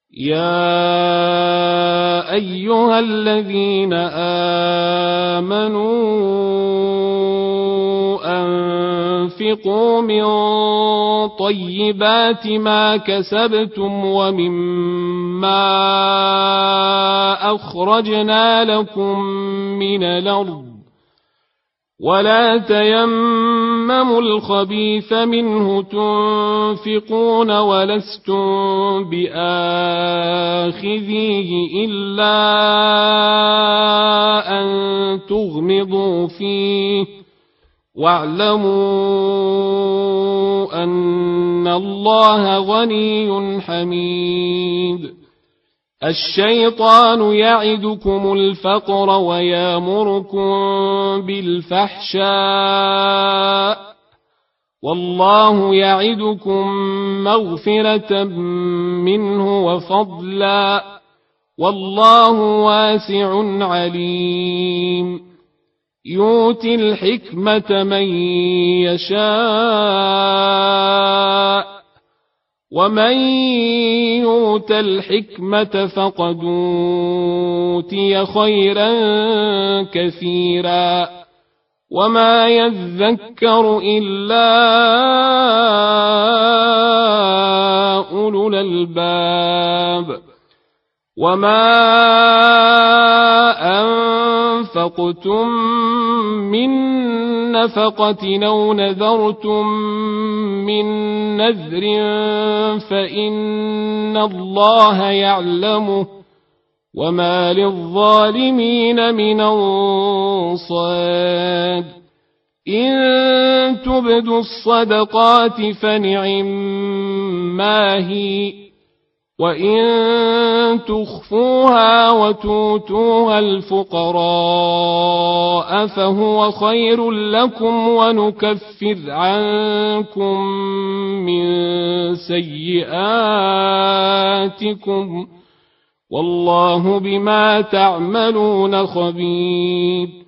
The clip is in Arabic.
يا أيها الذين آمنوا أنفقوا من طيبات ما كسبتم ومما أخرجنا لكم من الأرض ولا تيمموا الخبيث منه تنفقون ولستم بآخذيه إلا أن تغمضوا فيه واعلموا أن الله غني حميد. الشيطان يعدكم الفقر ويامركم بالفحشاء والله يعدكم مغفرة منه وفضلا والله واسع عليم. يؤتي الحكمة من يشاء ومن يؤت الحكمة فقد أوتي خيرا كثيرا وما يذكر إلا أولو الألباب. وما أنفقتم من نفقة أو نذرتم من نذر فإن الله يعلمه وما للظالمين من أنصار. إن تبدوا الصدقات فنعما هي وإن تخفوها وتؤتوها الفقراء فهو خير لكم ونكفر عنكم من سيئاتكم والله بما تعملون خبير.